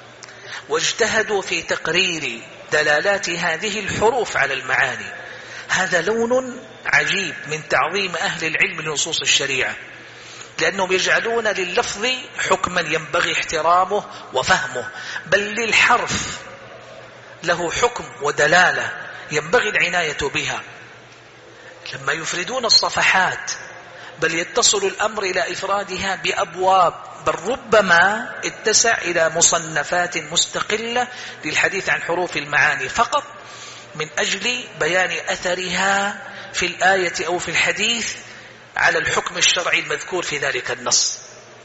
واجتهدوا في تقرير دلالات هذه الحروف على المعاني. هذا لون عجيب من تعظيم أهل العلم لنصوص الشريعة، لأنهم يجعلون لللفظ حكما ينبغي احترامه وفهمه، بل للحرف له حكم ودلالة ينبغي العناية بها. لما يفردون الصفحات بل يتصل الأمر إلى إفرادها بأبواب، بل ربما اتسع إلى مصنفات مستقلة للحديث عن حروف المعاني فقط من أجل بيان أثرها في الآية أو في الحديث على الحكم الشرعي المذكور في ذلك النص.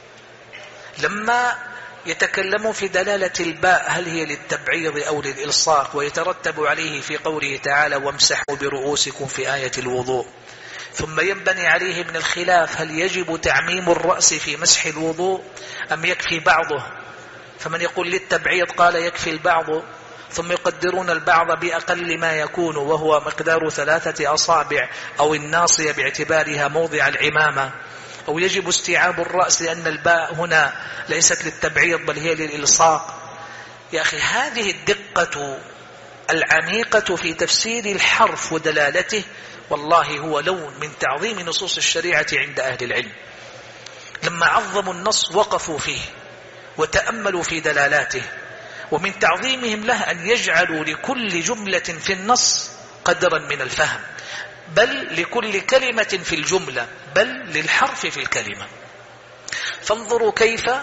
لما يتكلمون في دلالة الباء هل هي للتبعيض أو للإلصاق، ويترتب عليه في قوله تعالى وامسحوا برؤوسكم في آية الوضوء، ثم ينبني عليه من الخلاف هل يجب تعميم الرأس في مسح الوضوء أم يكفي بعضه، فمن يقول للتبعيض قال يكفي البعض، ثم يقدرون البعض بأقل ما يكون وهو مقدار 3 أصابع أو الناصية باعتبارها موضع العمامة، أو يجب استيعاب الرأس لأن الباء هنا ليست للتبعيض بل هي للإلصاق. يا أخي، هذه الدقة العميقة في تفسير الحرف ودلالته والله هو لون من تعظيم نصوص الشريعة عند أهل العلم. لما عظموا النص وقفوا فيه وتأملوا في دلالاته، ومن تعظيمهم له أن يجعلوا لكل جملة في النص قدرا من الفهم، بل لكل كلمة في الجملة، بل للحرف في الكلمة. فانظروا كيف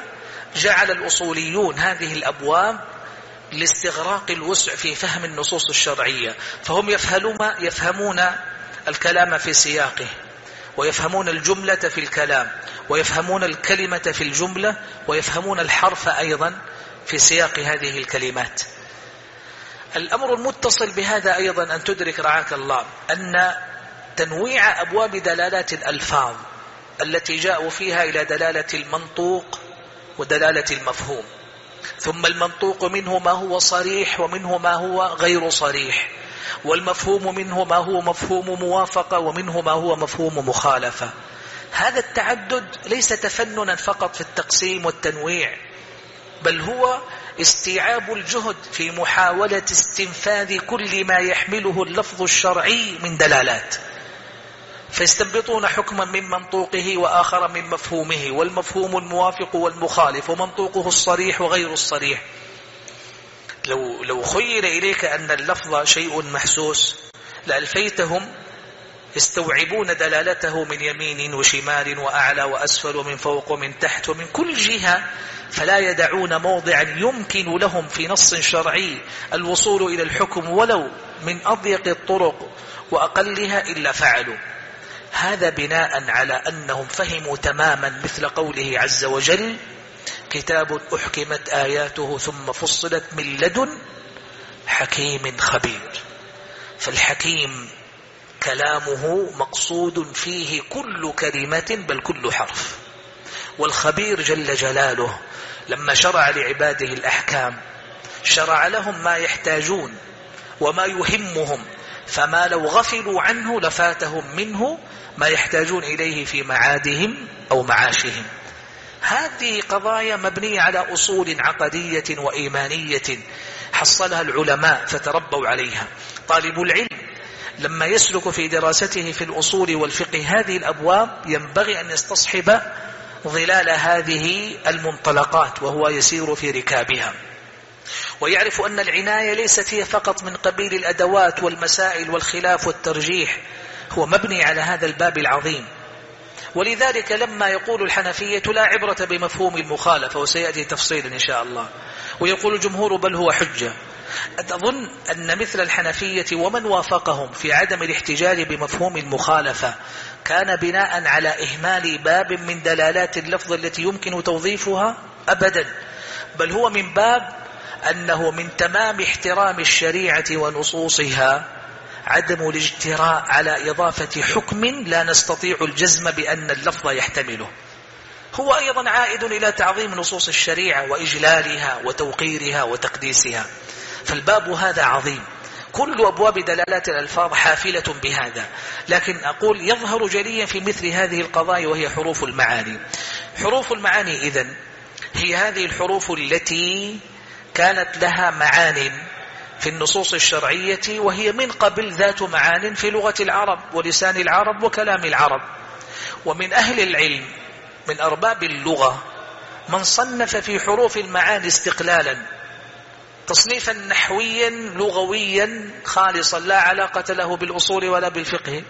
جعل الأصوليون هذه الأبواب لاستغراق الوسع في فهم النصوص الشرعية، فهم يفهمون الكلام في سياقه، ويفهمون الجملة في الكلام، ويفهمون الكلمة في الجملة، ويفهمون الحرف أيضا في سياق هذه الكلمات. الأمر المتصل بهذا أيضا أن تدرك رعاك الله أن تنويع أبواب دلالات الألفاظ التي جاءوا فيها إلى دلالة المنطوق ودلالة المفهوم، ثم المنطوق منه ما هو صريح ومنه ما هو غير صريح، والمفهوم منه ما هو مفهوم موافقة ومنه ما هو مفهوم مخالفة. هذا التعدد ليس تفننا فقط في التقسيم والتنويع، بل هو استيعاب الجهد في محاولة استنفاذ كل ما يحمله اللفظ الشرعي من دلالات، فيستنبطون حكما من منطوقه وآخر من مفهومه، والمفهوم الموافق والمخالف، ومنطوقه الصريح وغير الصريح. لو خيل إليك أن اللفظ شيء محسوس لألفيتهم يستوعبون دلالته من يمين وشمال وأعلى وأسفل ومن فوق ومن تحت ومن كل جهة، فلا يدعون موضعا يمكن لهم في نص شرعي الوصول إلى الحكم ولو من أضيق الطرق وأقلها إلا فعلوا. هذا بناء على أنهم فهموا تماما مثل قوله عز وجل: كتاب أحكمت آياته ثم فصلت من لدن حكيم خبير. فالحكيم كلامه مقصود فيه كل كلمة بل كل حرف، والخبير جل جلاله لما شرع لعباده الأحكام شرع لهم ما يحتاجون وما يهمهم، فما لو غفلوا عنه لفاتهم منه ما يحتاجون إليه في معادهم أو معاشهم. هذه قضايا مبنية على أصول عقدية وإيمانية حصلها العلماء فتربوا عليها. طالب العلم لما يسلك في دراسته في الأصول والفقه هذه الأبواب ينبغي أن يستصحب ظلال هذه المنطلقات وهو يسير في ركابها، ويعرف أن العناية ليست هي فقط من قبيل الأدوات والمسائل والخلاف والترجيح، هو مبني على هذا الباب العظيم. ولذلك لما يقول الحنفية لا عبرة بمفهوم المخالفة، وسيأتي تفصيلا إن شاء الله، ويقول الجمهور بل هو حجة، أظن أن مثل الحنفية ومن وافقهم في عدم الاحتجاج بمفهوم المخالفة كان بناء على إهمال باب من دلالات اللفظ التي يمكن توظيفها؟ أبدا، بل هو من باب أنه من تمام احترام الشريعة ونصوصها عدم الاجتراء على إضافة حكم لا نستطيع الجزم بأن اللفظ يحتمله. هو أيضا عائد إلى تعظيم نصوص الشريعة وإجلالها وتوقيرها وتقديسها. فالباب هذا عظيم، كل أبواب دلالات الألفاظ حافلة بهذا، لكن أقول يظهر جليا في مثل هذه القضايا وهي حروف المعاني. حروف المعاني إذن هي هذه الحروف التي كانت لها معان في النصوص الشرعية، وهي من قبل ذات معان في لغة العرب ولسان العرب وكلام العرب. ومن أهل العلم من أرباب اللغة من صنف في حروف المعاني استقلالا، تصنيفا نحويا لغويا خالصا لا علاقة له بالأصول ولا بالفقه،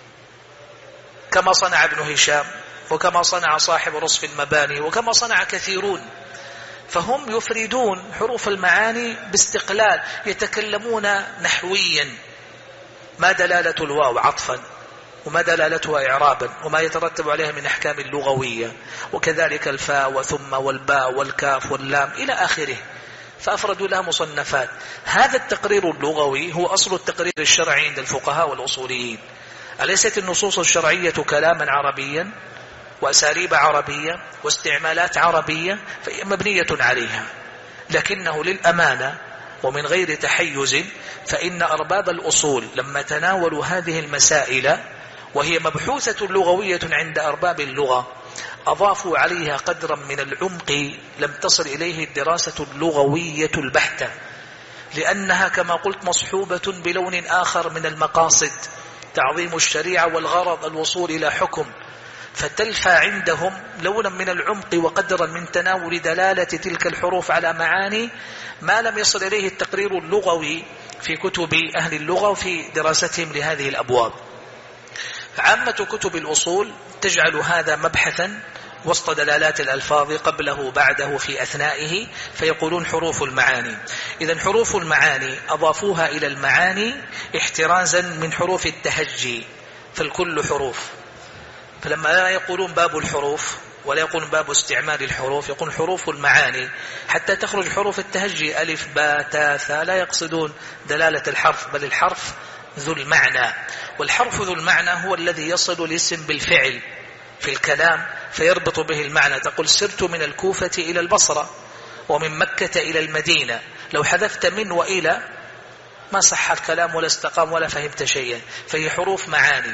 كما صنع ابن هشام وكما صنع صاحب رصف المباني وكما صنع كثيرون. فهم يفردون حروف المعاني باستقلال، يتكلمون نحويا ما دلالة الواو عطفا وما دلالتها إعرابا وما يترتب عليها من أحكام اللغوية، وكذلك الفاء وثم والباء والكاف واللام إلى آخره، فأفردوا لها مصنفات. هذا التقرير اللغوي هو أصل التقرير الشرعي عند الفقهاء والأصوليين. أليست النصوص الشرعية كلاما عربيا وأساليب عربية واستعمالات عربية؟ فهي مبنية عليها، لكنه للأمانة ومن غير تحيز فإن أرباب الأصول لما تناولوا هذه المسائل وهي مبحوثة لغوية عند أرباب اللغة أضافوا عليها قدرا من العمق لم تصل إليه الدراسة اللغوية البحتة، لأنها كما قلت مصحوبة بلون آخر من المقاصد، تعظيم الشريعة والغرض الوصول إلى حكم، فتلفى عندهم لونا من العمق وقدرا من تناول دلالة تلك الحروف على معاني ما لم يصل إليه التقرير اللغوي في كتب أهل اللغة وفي دراستهم لهذه الأبواب. عامة كتب الأصول تجعل هذا مبحثا وسط دلالات الألفاظ قبله بعده في أثنائه، فيقولون حروف المعاني. إذن حروف المعاني أضافوها إلى المعاني احترازا من حروف التهجي، فالكل حروف. فلما لا يقولون باب الحروف ولا يقولون باب استعمال الحروف، يقولون حروف المعاني، حتى تخرج حروف التهجي ألف باء تاء ثاء، لا يقصدون دلالة الحرف، بل الحرف ذو المعنى. والحرف ذو المعنى هو الذي يصل الاسم بالفعل في الكلام فيربط به المعنى. تقول سرت من الكوفة إلى البصرة ومن مكة إلى المدينة، لو حذفت من وإلى ما صح الكلام ولا استقام ولا فهمت شيئا، فهي حروف معاني.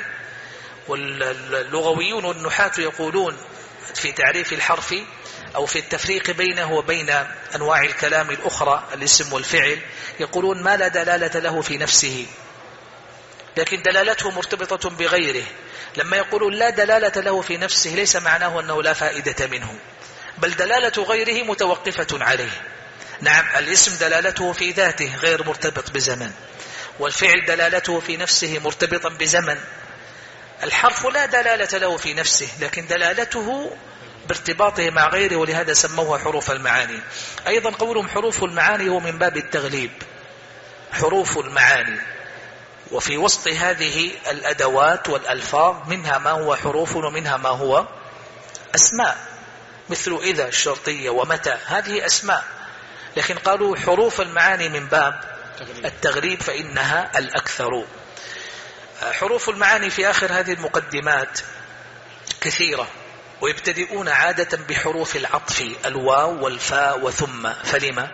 واللغويون والنحاة يقولون في تعريف الحرف أو في التفريق بينه وبين أنواع الكلام الأخرى الاسم والفعل، يقولون ما لا دلالة له في نفسه لكن دلالته مرتبطة بغيره. لما يقولون لا دلالة له في نفسه ليس معناه أنه لا فائدة منه، بل دلالة غيره متوقفة عليه. نعم، الاسم دلالته في ذاته غير مرتبط بزمن، والفعل دلالته في نفسه مرتبطا بزمن. الحرف لا دلالة له في نفسه لكن دلالته بارتباطه مع غيره، ولهذا سموها حروف المعاني. أيضا قولهم حروف المعاني هو من باب التغليب، حروف المعاني. وفي وسط هذه الأدوات والألفاظ منها ما هو حروف ومنها ما هو أسماء، مثل إذا الشرطية ومتى، هذه أسماء، لكن قالوا حروف المعاني من باب التغليب فإنها الأكثر. حروف المعاني في آخر هذه المقدمات كثيرة، ويبتدئون عادة بحروف العطف الواو والفاء وثم. فلما؟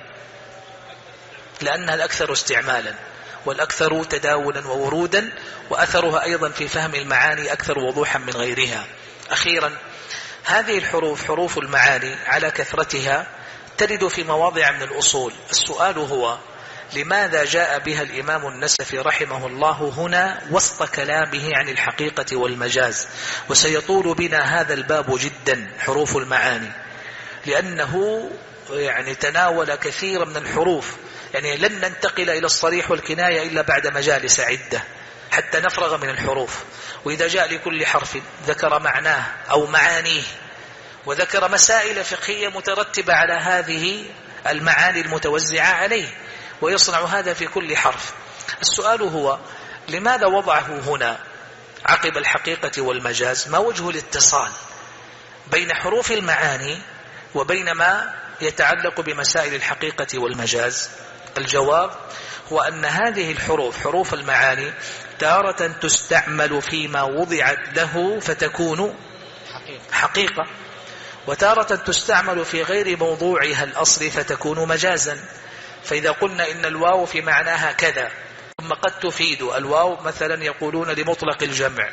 لأنها الأكثر استعمالا والأكثر تداولا وورودا، وأثرها أيضا في فهم المعاني أكثر وضوحا من غيرها. أخيرا، هذه الحروف حروف المعاني على كثرتها ترد في مواضع من الأصول. السؤال هو لماذا جاء بها الإمام النسفي رحمه الله هنا وسط كلامه عن الحقيقة والمجاز؟ وسيطول بنا هذا الباب جدا، حروف المعاني، لأنه تناول كثير من الحروف. لن ننتقل إلى الصريح والكناية إلا بعد مجالس عدة حتى نفرغ من الحروف. وإذا جاء لكل حرف ذكر معناه أو معانيه، وذكر مسائل فقهية مترتبة على هذه المعاني المتوزعة عليه، ويصنع هذا في كل حرف. السؤال هو لماذا وضعه هنا عقب الحقيقة والمجاز؟ ما وجه الاتصال بين حروف المعاني وبين ما يتعلق بمسائل الحقيقة والمجاز؟ الجواب هو أن هذه الحروف حروف المعاني تارة تستعمل فيما وضعت له فتكون حقيقة، وتارة تستعمل في غير موضوعها الأصل فتكون مجازا. فإذا قلنا إن الواو في معناها كذا، ثم قد تفيد الواو مثلا يقولون لمطلق الجمع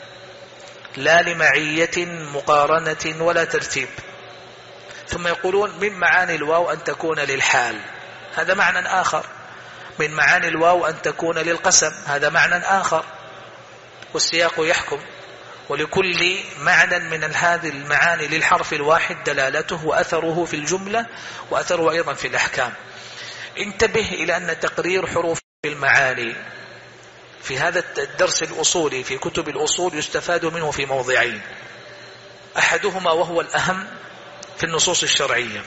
لا لمعية مقارنة ولا ترتيب، ثم يقولون من معاني الواو أن تكون للحال، هذا معنى آخر. من معاني الواو أن تكون للقسم، هذا معنى آخر. والسياق يحكم، ولكل معنى من هذه المعاني للحرف الواحد دلالته وأثره في الجملة وأثره أيضا في الأحكام. انتبه إلى أن تقرير حروف المعاني في هذا الدرس الأصولي في كتب الأصول يستفاد منه في موضعين، أحدهما وهو الأهم في النصوص الشرعية.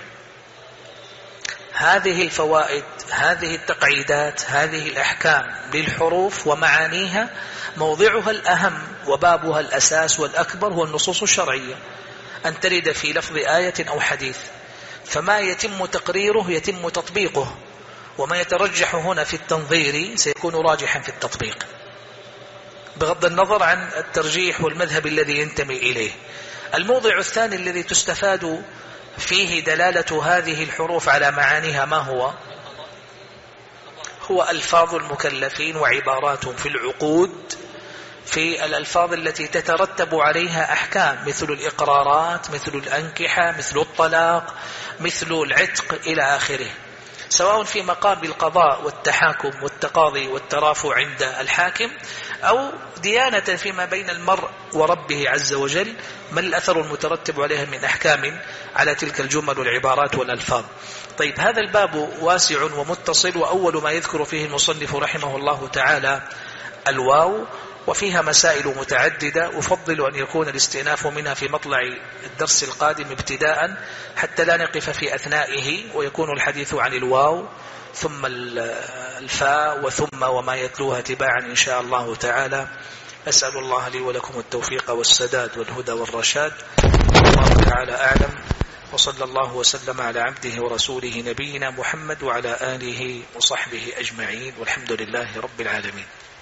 هذه الفوائد، هذه التقعيدات، هذه الأحكام للحروف ومعانيها موضعها الأهم وبابها الأساس والأكبر هو النصوص الشرعية، أن ترد في لفظ آية أو حديث، فما يتم تقريره يتم تطبيقه، وما يترجح هنا في التنظير سيكون راجحا في التطبيق بغض النظر عن الترجيح والمذهب الذي ينتمي إليه. الموضع الثاني الذي تستفاد فيه دلالة هذه الحروف على معانيها ما هو ألفاظ المكلفين وعباراتهم في العقود، في الألفاظ التي تترتب عليها أحكام، مثل الإقرارات، مثل الأنكحة، مثل الطلاق، مثل العتق إلى آخره، سواء في مقام القضاء والتحاكم والتقاضي والترافع عند الحاكم، أو ديانة فيما بين المرء وربه عز وجل، ما الأثر المترتب عليها من أحكام على تلك الجمل والعبارات والألفاظ. طيب، هذا الباب واسع ومتصل، وأول ما يذكر فيه المصنف رحمه الله تعالى الواو، وفيها مسائل متعددة، أفضل أن يكون الاستئناف منها في مطلع الدرس القادم ابتداء حتى لا نقف في أثنائه، ويكون الحديث عن الواو ثم الفاء وثم وما يتلوها تباعا إن شاء الله تعالى. أسأل الله لي ولكم التوفيق والسداد والهدى والرشاد. الله تعالى أعلم، وصلى الله وسلم على عبده ورسوله نبينا محمد وعلى آله وصحبه أجمعين، والحمد لله رب العالمين.